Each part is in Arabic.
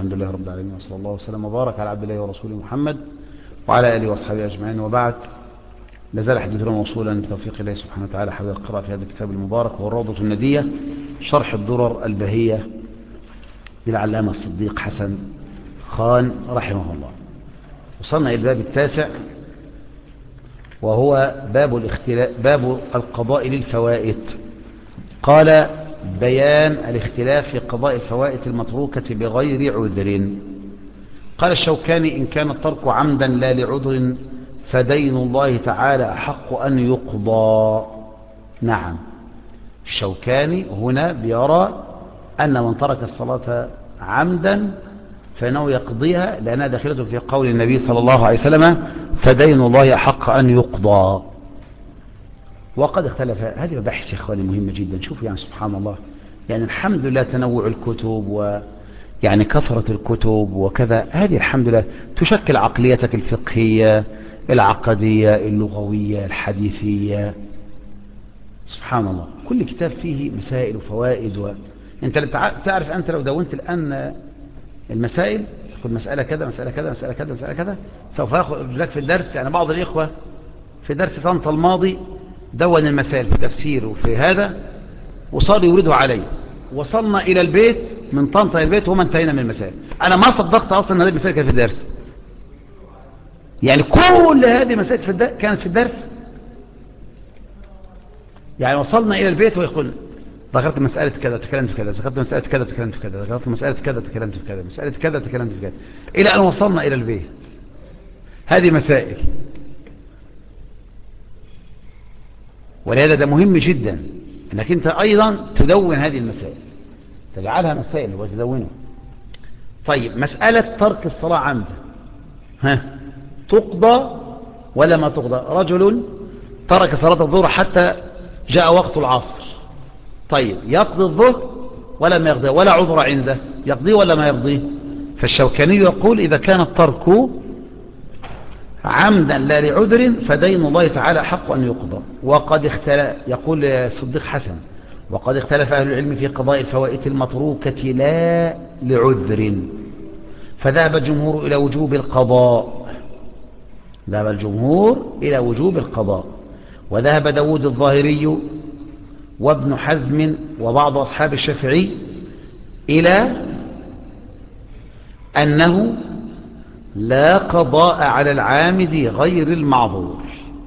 الحمد لله رب العالمين، وصلى الله وسلم وبارك على عبد الله ورسوله محمد وعلى آله وأصحابه أجمعين، وبعد. لازال حديثنا موصولا بتوفيق الله سبحانه وتعالى حول القراءة في هذا الكتاب المبارك، والروضة الندية شرح الدرر البهية للعلامة الصديق حسن خان رحمه الله. وصلنا إلى الباب التاسع، وهو باب القضاء للفوائد. قال: بيان الاختلاف في قضاء الفوائد المتروكة بغير عذر. قال الشوكاني: إن كان الترك عمدا لا لعذر فدين الله تعالى أحق أن يقضى. نعم، الشوكاني هنا بيرى أن من ترك الصلاة عمدا فإنه يقضيها لأنها داخلة في قول النبي صلى الله عليه وسلم: فدين الله أحق أن يقضى. وقد اختلف. هذه مباحث يا إخواني مهمة جدا. شوفوا يعني سبحان الله، يعني الحمد لله تنوع الكتب ويعني كثرة الكتب وكذا، هذه الحمد لله تشكل عقليتك الفقهية العقدية اللغوية الحديثية. سبحان الله، كل كتاب فيه مسائل وفوائد. انت تعرف أنت لو دونت الآن المسائل، تأخذ مسألة كذا مسألة كذا مسألة كذا مسألة كذا، سوف يأخذ لك في الدرس. يعني بعض الإخوة في درس طنطا الماضي دون المسائل في تفسير وفي هذا، وصار يوردها علي. وصلنا إلى البيت من طنطا إلى البيت وما انتهينا من المسائل. أنا ما صدقت أصلا أن هذه المسائل كانت في الدرس. يعني كل هذه مسائل كانت في الدرس. يعني وصلنا إلى البيت ويقول: ذكرت مسألة كذا تكلمت في كذا، ذكرت مسألة كذا تكلمت في كذا، ذكرت مسألة كذا تكلمت في كذا، مسألة كذا تكلمت في كذا، إلى أن وصلنا إلى البيت. هذه مسائل، ولهذا ده مهم جدا أنك أنت أيضا تدون هذه المسائل، تجعلها مسائل وتدونها. طيب، مسألة ترك الصلاة عمدا تقضى ولا ما تقضى؟ رجل ترك صلاة الظهر حتى جاء وقت العصر. طيب، يقضي الظهر ولا ما يقضي؟ ولا عذر عنده، يقضي ولا ما يقضي؟ فالشوكاني يقول: إذا كان الترك عمدا لا لعذر فدين الله تعالى حق أن يقضى. وقد اختلف، يقول الصديق حسن: وقد اختلف أهل العلم في قضاء الفوائد المتروكة لا لعذر، فذهب الجمهور إلى وجوب القضاء. ذهب الجمهور إلى وجوب القضاء، وذهب داود الظاهري وابن حزم وبعض أصحاب الشافعي إلى أنه لا قضاء على العامد غير المعذور،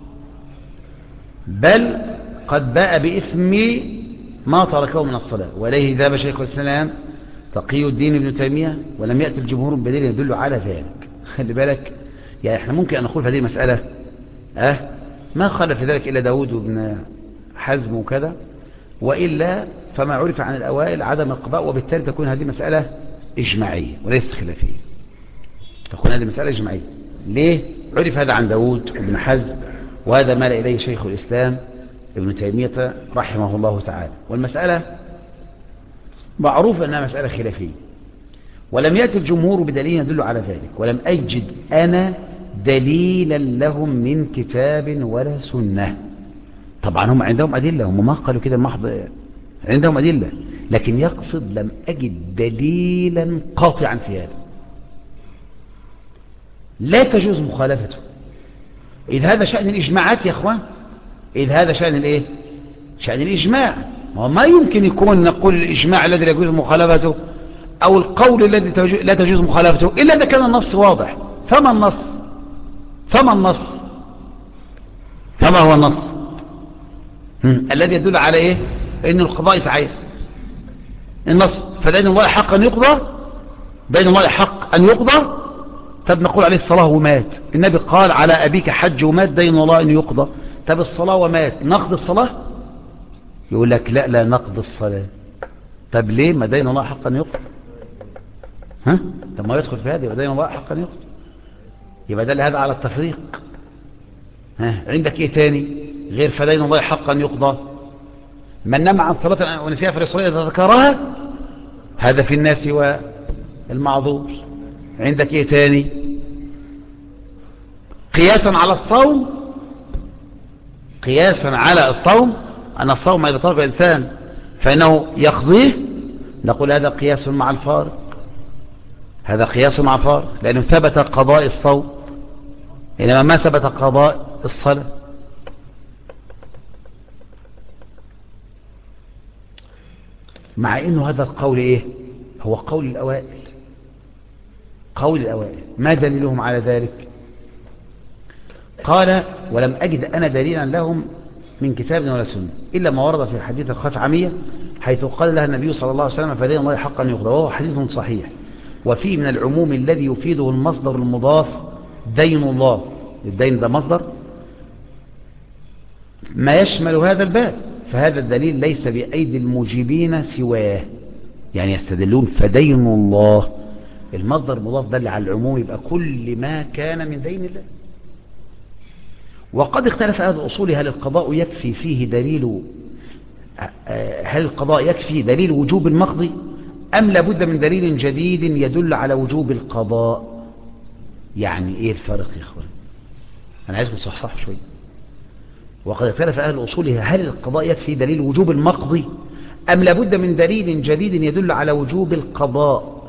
بل قد باء بإثم ما تركه من الصلاة. وإليه ذهب شيخ الإسلام تقي الدين ابن تيمية، ولم يأتي الجمهور بدليل يدل على ذلك. خلي بالك، يعني احنا ممكن أن نقول في هذه المسألة ما خالف في ذلك إلا داود وابن حزم وكذا، وإلا فما عرف عن الأوائل عدم القضاء، وبالتالي تكون هذه مسألة إجماعية وليست خلافية. تكون هذه مسألة إجماعية. ليه؟ عرف هذا عن داود وابن حزم، وهذا مال إليه شيخ الإسلام ابن تيمية رحمه الله تعالى. والمسألة معروف أنها مسألة خلافية، ولم يأتي الجمهور بدليل يدل على ذلك، ولم أجد أنا دليلا لهم من كتاب ولا سنة. طبعا هم عندهم أدلة، هم ما قالوا كده محض، عندهم أدلة، لكن يقصد لم أجد دليلا قاطعا في هذا. لا تجوز مخالفته، إذ هذا شأن الإجماعات يا أخوان، إذ هذا شأن الإيه؟ شأن الإجماع. ما يمكن يكون نقول الإجماع الذي لا يجوز مخالفته أو القول الذي لا تجوز مخالفته إلا إذا كان النص واضح. فما النص؟ فما هو النص الذي يدل على إيه؟ إن القضاء يتعين النص: فدين الله حق أن يقضى، دين الله حق أن يقضى. طب نقول عليه الصلاة ومات، النبي قال: على أبيك حج ومات، دين الله أن يقضى. طب الصلاة ومات، نقض الصلاة؟ يقول لك لا نقض الصلاة. طب ليه؟ ما دين الله حق أن يقضى. طب ما يدخل في هذا، ودين الله حق أن يقضى، يبقى دل هذا على التفريق. عندك ايه تاني غير فدين الله حق أن يقضى؟ من نام عن صلاة ونسيها في الصلاة إذا ذكرها، هذا في الناس والمعذور. عندك ايه تاني؟ قياسا على الصوم أن الصوم إذا ترك الإنسان فإنه يقضيه، نقول هذا قياس مع الفارق. هذا قياس مع فارق، لأنه ثبت قضاء الصوم إنما ما ثبت قضاء الصلاة. مع إنه هذا القول إيه؟ هو قول الأوائل. قول الأوائل ما دليلهم على ذلك؟ قال ولم أجد أنا دليلا لهم من كتاب ولا سنة إلا ما ورد في حديث الخثعمية حيث قال لها النبي صلى الله عليه وسلم فدين الله حقا يقضى، وهو حديث صحيح. وفيه من العموم الذي يفيده المصدر المضاف دين الله، الدين ده مصدر ما يشمل هذا الباب، فهذا الدليل ليس بأيدي المجيبين سواه. يعني يستدلون فدين الله المصدر المضاف دل على العموم، يبقى كل ما كان من دين الله. وقد اختلف أهل الأصول هل القضاء يكفي فيه دليل، هل القضاء يكفي دليل وجوب المقضي أم لابد من دليل جديد يدل على وجوب القضاء؟ يعني إيه الفرق يا إخوان؟ أنا عايزكم تصحصحوا شوية. وقد اختلف أهل الأصول هل القضاء يكفي دليل وجوب المقضي أم لابد من دليل جديد يدل على وجوب القضاء؟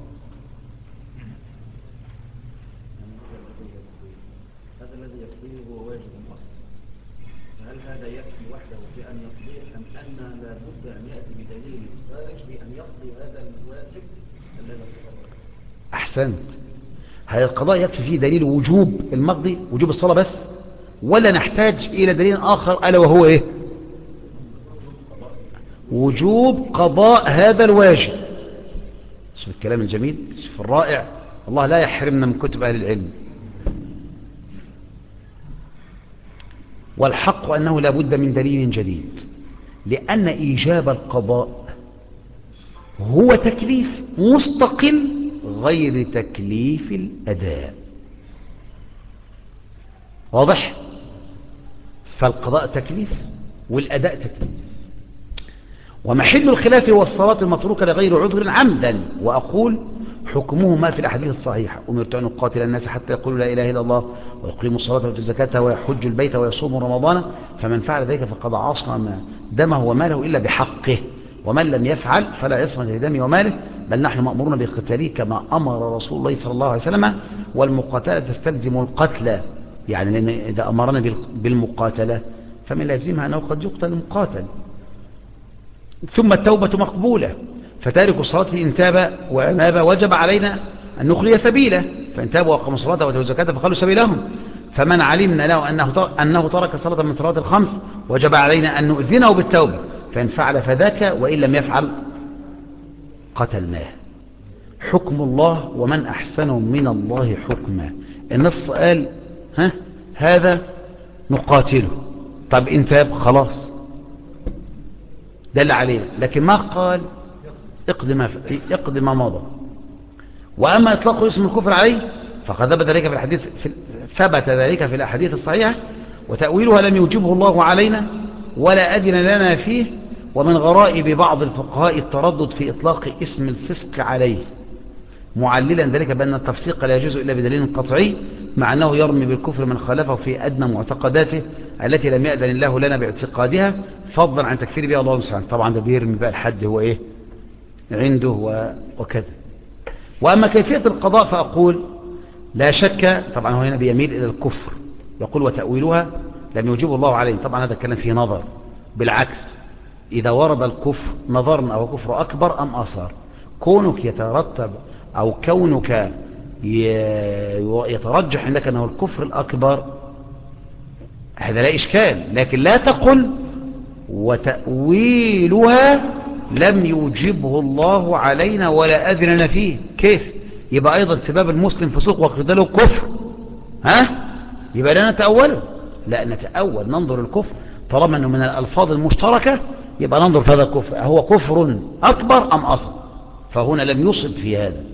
هذا الذي يقضيه هو واجب أصلا، فهل هذا يكفي وحده في أن يقضيه أم أن لابد أن يأتي بدليل خارج بأن يقضي هذا الواجب الذي يقضيه؟ أحسنت. هل القضاء يكفي فيه دليل وجوب المقضي وجوب الصلاة بس، ولا نحتاج إلى دليل آخر ألا وهو إيه؟ وجوب قضاء هذا الواجب. شوف الكلام الجميل، شوف الرائع، الله لا يحرمنا من كتب أهل العلم. والحق أنه لا بد من دليل جديد، لأن إيجاب القضاء هو تكليف مستقل غير تكليف الأداء. واضح؟ فالقضاء تكليف والأداء تكليف. ومحل الخلاف هو الصلاة المتروكة لغير عذر عمدا. وأقول حكمه ما في الأحاديث الصحيحة: أمرت أن أقاتل الناس حتى يقولوا لا إله إلا الله ويقيموا الصلاة ويؤتوا الزكاة ويحج البيت ويصوم رمضان، فمن فعل ذلك فقد عصم دمه وماله إلا بحقه، ومن لم يفعل فلا يصمد لدمه وماله، بل نحن مأمورون بقتاله كما أمر رسول الله صلى الله عليه وسلم. والمقاتلة تستلزم القتل، يعني لأن إذا أمرنا بالمقاتلة فمن لازمها أنه قد يقتل المقاتل. ثم التوبة مقبولة، فتارك الصلاة إن تاب وأناب وجب علينا أن نخلي سبيله، فإن تابوا وأقاموا الصلاة وآتوا الزكاة فخلوا سبيلهم. فمن علمنا له أنه ترك صلاة من صلاة الخمس وجب علينا أن نؤذنه بالتوبة، فإن فعل فذاك وإن لم يفعل قتلناه. حكم الله ومن أحسن من الله حكما. النص قال هذا نقاتله، طب إن تاب خلاص دل عليه، لكن ما قال اقض ما مضى. وأما إطلاق اسم الكفر عليه فقد ثبت ذلك في الأحاديث الصحيحة، وتأويلها لم يوجبه الله علينا ولا أذن لنا فيه. ومن غرائب بعض الفقهاء التردد في إطلاق اسم الفسق عليه، معللا ذلك بأن التفسيق لا يجوز إلا بدليل قطعي، مع أنه يرمي بالكفر من خالفه في أدنى معتقداته التي لم يأذن الله لنا باعتقادها، فضلا عن تكفير بها الله سبحانه. طبعا ده بيرمي بقى الحد هو إيه عنده وكذا. وأما كيفية القضاء فأقول لا شك، طبعا هو هنا بيميل إلى الكفر، يقول وتأويلها لم يوجب الله عليه. طبعا هذا الكلام فيه نظر، بالعكس إذا ورد الكفر نظرنا أو كفر أكبر أم أصغر. كونك يترتب أو كونك يترجح عندك أنه الكفر الأكبر هذا لا إشكال، لكن لا تقل وتأويلها لم يوجبه الله علينا ولا أذننا فيه. كيف يبقى أيضا سباب المسلم فسوق وقتاله كفر؟ يبقى لا نتأوله، لا نتأول، ننظر الكفر طالما أنه من الألفاظ المشتركة يبقى ننظر في هذا الكفر هو كفر أكبر أم أصغر، فهنا لم يصب في هذا.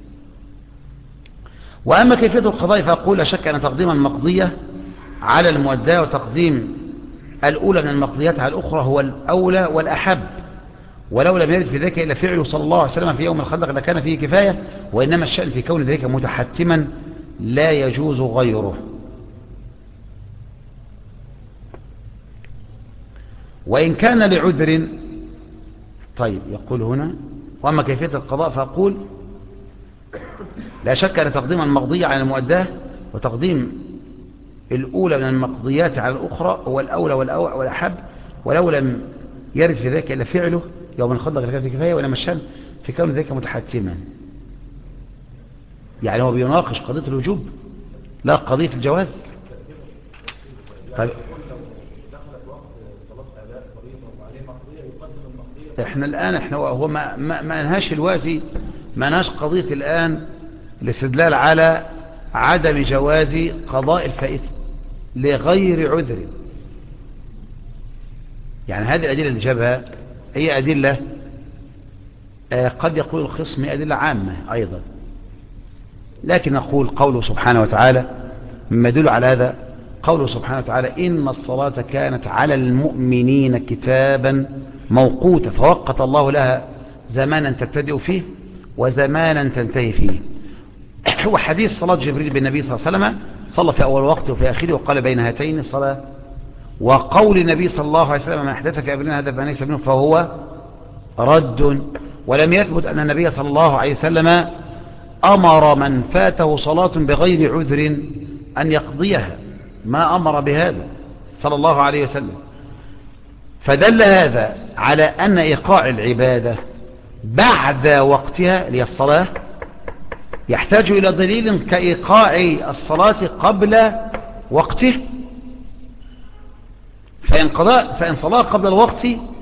وأما كيفية القضاء فأقول أشك أن تقديم المقضية على المؤداة وتقديم الأولى من المقضيات على الأخرى هو الأولى والأحب، ولو لم يرد في ذلك إلا فعله صلى الله عليه وسلم في يوم الخندق لكان فيه كفاية، وإنما الشأن في كون ذلك متحتما لا يجوز غيره. وإن كان لعذر. طيب يقول هنا وأما كيفية القضاء فأقول لا شك أن تقديم المقضية على المؤداه وتقديم الأولى من المقضيات على الأخرى هو الأولى والأحب، ولو لم يرد في ذلك إلا فعله يوم الخندق لكان في كفاية ولا مشان في كون ذلك متحتما. يعني هو بيناقش قضية الوجوب لا قضية الجواز. طيب احنا الآن هو ما انهاش الوازي، ما انهاش قضية الآن الاستدلال على عدم جواز قضاء الفائت لغير عذر. يعني هذه الأدلة اللي جابها هي أدلة قد يقول الخصم أدلة عامة أيضا، لكن نقول قوله سبحانه وتعالى مما يدل على هذا قوله سبحانه وتعالى إن الصلاة كانت على المؤمنين كتابا موقوتا، فوقت الله لها زمانا تبتدئ فيه وزمانا تنتهي فيه. هو حديث صلاة جبريل بالنبي صلى الله عليه وسلم صلى في أول وقت وفي آخره وقال بين هاتين الصلاة، وقول النبي صلى الله عليه وسلم من أحدث في أمرنا هذا فليس منه فهو رد. ولم يثبت أن النبي صلى الله عليه وسلم أمر من فاته صلاة بغير عذر أن يقضيها، ما أمر بهذا صلى الله عليه وسلم. فدل هذا على أن إيقاع العبادة بعد وقتها للصلاة يحتاج إلى دليل كإيقاع الصلاة قبل وقته، فإن صلاة قبل الوقت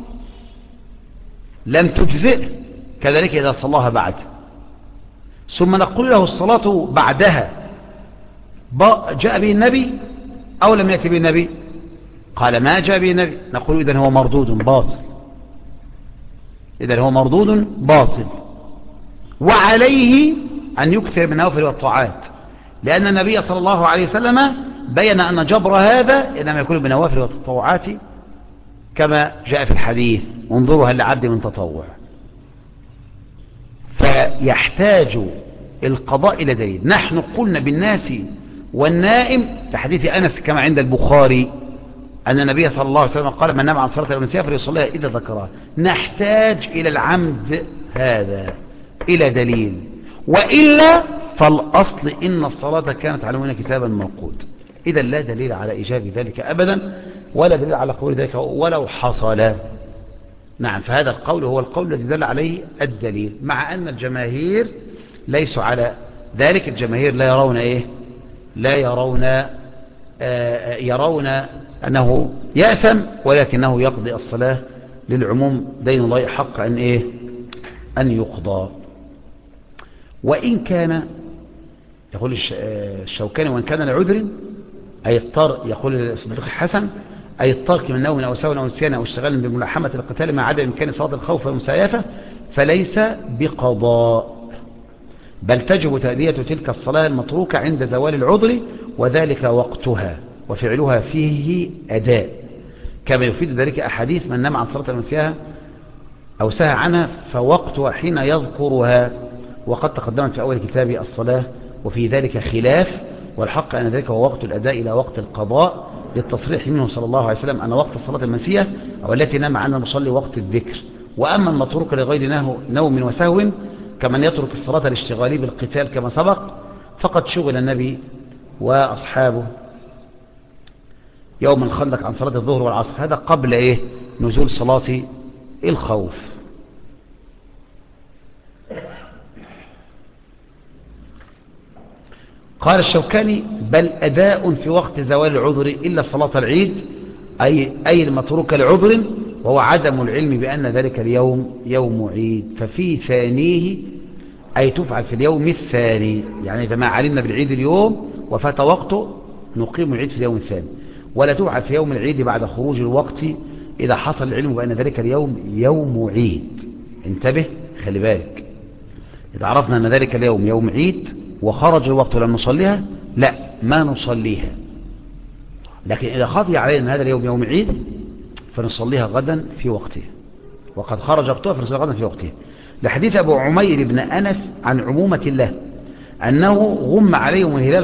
لم تجزئ، كذلك إذا صلاها بعد. ثم نقول له الصلاة بعدها جاء به النبي أو لم يأتي به النبي؟ قال ما جاء به النبي. نقول إذن هو مردود باطل، إذن هو مردود باطل، وعليه أن يكثر من النوافل والطاعات، لأن النبي صلى الله عليه وسلم بين أن جبر هذا إنما يكون بنوافل والتطوعات كما جاء في الحديث انظروا هل لعبد من تطوع. فيحتاج القضاء إلى دليل. نحن قلنا بالناس والنائم في حديث أنس كما عند البخاري أن النبي صلى الله عليه وسلم قال من نام عن صلاة المنسية فليصليها إذا ذكرها. نحتاج إلى العمد هذا إلى دليل، وإلا فالأصل إن الصلاة كانت على المؤمنين كتابا موقوتا. إذا لا دليل على إيجاب ذلك أبدا ولا دليل على قول ذلك ولو حصل. نعم، فهذا القول هو القول الذي دل عليه الدليل، مع أن الجماهير ليسوا على ذلك. الجماهير لا يرون إيه؟ لا يرون أنه يأثم، ولكنه يقضي الصلاة للعموم دين الله حق أن إيه؟ أن يقضى. وإن كان يقول الشوكاني وإن كان لعذر أي اضطر، يقول الصديق الحسن أي الترك من نوم أو سهو أو نسيان أو اشتغال بملاحمة القتال مع عدم إمكان صلاة الخوف والمسايفة فليس بقضاء، بل تجب تأدية تلك الصلاة المتروكة عند زوال العذر وذلك وقتها وفعلها فيه أداء، كما يفيد ذلك أحاديث من نام عن صلاة المسياها أو سهى عنها فوقتها حين يذكرها، وقد تقدمت في أول كتاب الصلاة وفي ذلك خلاف، والحق أن ذلك هو وقت الأداء إلى وقت القضاء للتصريح منه صلى الله عليه وسلم أن وقت الصلاة المنسية أو التي نام عنها المصلي وقت الذكر. وأما المتروك لغير نوم وسهو كمن يترك الصلاة الاشتغالي بالقتال كما سبق فقد شغل النبي وأصحابه يوم الخندق عن صلاة الظهر والعصر، هذا قبل إيه؟ نزول صلاة الخوف. قال الشوكاني بل أداء في وقت زوال العذر إلا صلاة العيد أي المتروكة لعذر وهو عدم العلم بأن ذلك اليوم يوم عيد، ففي ثانيه أي تفعل في اليوم الثاني، يعني إذا ما علمنا بالعيد اليوم وفات وقته نقيم العيد في اليوم الثاني، ولا تفعل في يوم العيد بعد خروج الوقت إذا حصل العلم بأن ذلك اليوم يوم عيد. انتبه، خلي بالك، إذا عرفنا أن ذلك اليوم يوم عيد وخرج الوقت ولم نصليها لا ما نصليها، لكن إذا خفي علينا أن هذا اليوم يوم عيد فنصليها غدا في وقتها، وقد خرج وقتها فنصليها غدا في وقتها، لحديث أبو عمير بن أنس عن عمومة الله أنه غم عليهم الهلال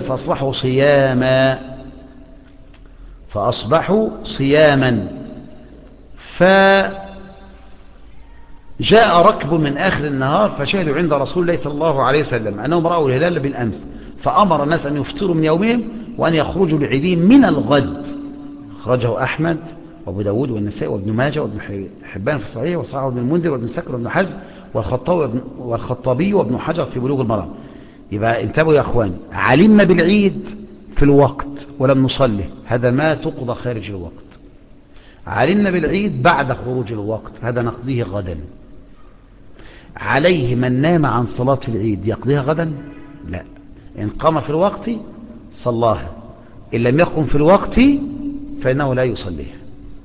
فأصبحوا صياما جاء ركب من آخر النهار فشهدوا عند رسول الله صلى الله عليه وسلم أنهم رأوا الهلال بالأمس، فأمر الناس أن يفطروا من يومهم وأن يخرجوا لعيدهم من الغد. أخرجه أحمد وأبو داود والنسائي وابن ماجه وابن حبان في الصحيح وصححه ابن المنذر وابن سكر وابن حزم والخطابي وابن حجر في بلوغ المرام. يبقى انتبهوا يا أخوان، علمنا بالعيد في الوقت ولم نصلي، هذا ما تقضى خارج الوقت. علمنا بالعيد بعد خروج الوقت، هذا نقضيه غدا. عليه من نام عن صلاة العيد يقضيها غدا؟ لا، إن قام في الوقت صلاها، إن لم يقم في الوقت فإنه لا يصليها.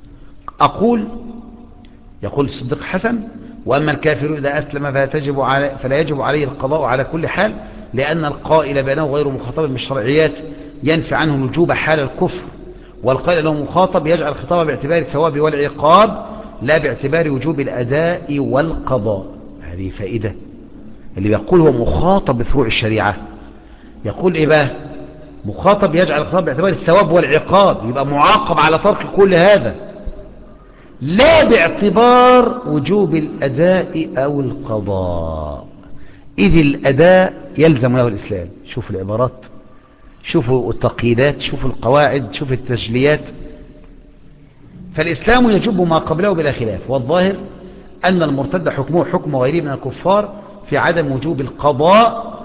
يقول الصديق حسن: وأما الكافر إذا أسلم فلا يجب عليه القضاء على كل حال، لأن القائل بأنه غير مخاطب بالشرعيات ينفي عنه الوجوب حال الكفر، والقائل أنه مخاطب يجعل الخطاب باعتبار الثواب والعقاب لا باعتبار وجوب الأداء والقضاء. هذه فائدة. اللي يقول هو مخاطب بفروع الشريعة يقول إيه بقى؟ مخاطب يجعل الخطاب باعتبار الثواب والعقاب، يبقى معاقب على ترك كل هذا، لا باعتبار وجوب الأداء أو القضاء، إذ الأداء يلزم له الإسلام. شوفوا العبارات، شوفوا التقييدات، شوفوا القواعد، شوفوا التسجيلات. فالإسلام يجب ما قبله بلا خلاف، والظاهر أن المرتد حكمه حكم غيره من الكفار في عدم وجوب القضاء،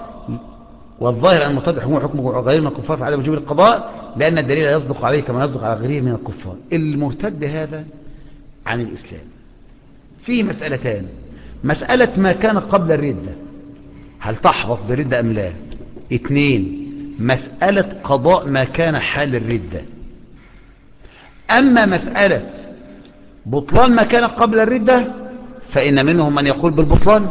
لأن الدليل يصدق عليه كما يصدق على غيره من الكفار. المرتد هذا عن الإسلام فيه مسألتان: مسألة ما كان قبل الردة، هل تحبط بالردة أم لا؟ 2، مسألة قضاء ما كان حال الردة. أما مسألة بطلان ما كان قبل الردة فإن منهم من يقول بالبطلان،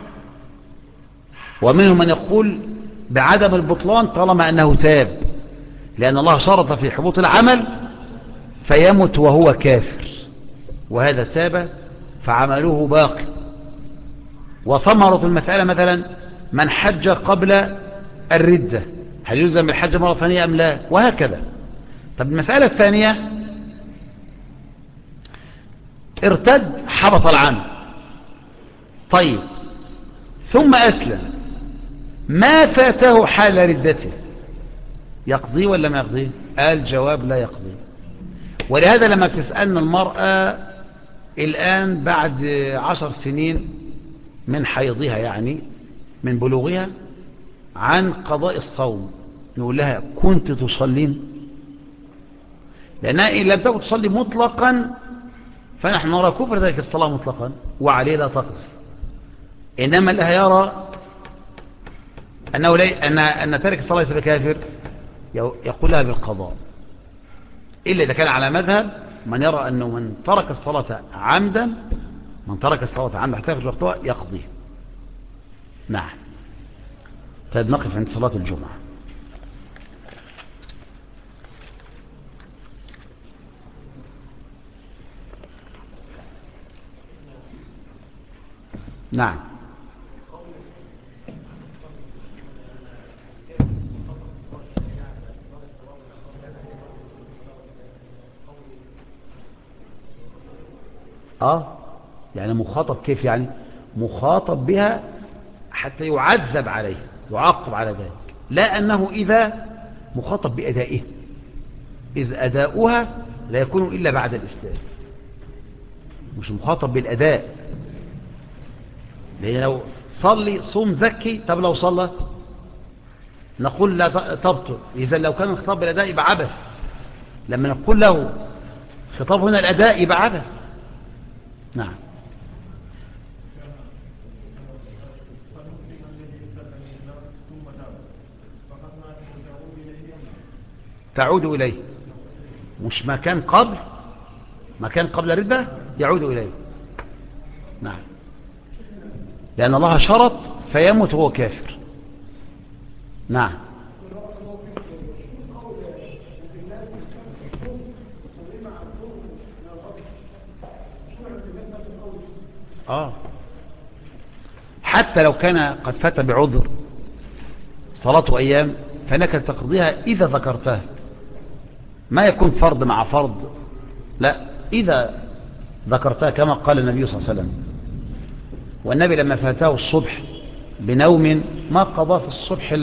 ومنهم من يقول بعدم البطلان طالما أنه تاب، لأن الله شرط في حبوط العمل فيمت وهو كافر، وهذا تاب فعمله باقي. وثمرة المسألة مثلا من حج قبل الردة، هل يلزم بالحج مرة ثانية أم لا؟ وهكذا. طب المسألة الثانية: ارتد حبط العمل، طيب ثم أسلم، ما فاته حال ردته يقضي ولا ما يقضي؟ الجواب لا يقضي. ولهذا لما تسألنا المرأة الآن بعد 10 سنين من حيضها، يعني من بلوغها، عن قضاء الصوم، نقول لها: كنت تصلين؟ لأنها إن لم تكن تصلي مطلقا فنحن نرى كفر ذلك الصلاة مطلقا وعليه لا تقضي. إنما اللي هيرى أنه أن ترك الصلاة ليس بكافر يقول لها بالقضاء، إلا إذا كان على مذهب من يرى أنه من ترك الصلاة عمدا حتى يخرج وقتها يقضي. نعم. طيب نقف عند صلاة الجمعة. نعم. يعني مخاطب كيف؟ يعني مخاطب بها حتى يعذب عليه، يعاقب على ذلك، لا أنه إذا مخاطب بأدائه، إذ أداؤها لا يكون إلا بعد الإسلام، مش مخاطب بالأداء. لأن لو صلي صوم زكي، طب لو صلى نقول لا تبطل. إذا لو كان الخطاب بالأداء يبقى عبث، لما نقول له خطاب هنا الأداء يبقى عبث. نعم. تعود إليه، مش ما كان قبل الردة يعود إليه. نعم، لأن الله شرط فيموت وهو كافر. نعم. حتى لو كان قد فات بعذر صلاة أيام فإنك تقضيها إذا ذكرتها، ما يكون فرض مع فرض، لا، إذا ذكرتها كما قال النبي صلى الله عليه وسلم: والنبي لما فاته الصبح بنوم ما قضى في الصبح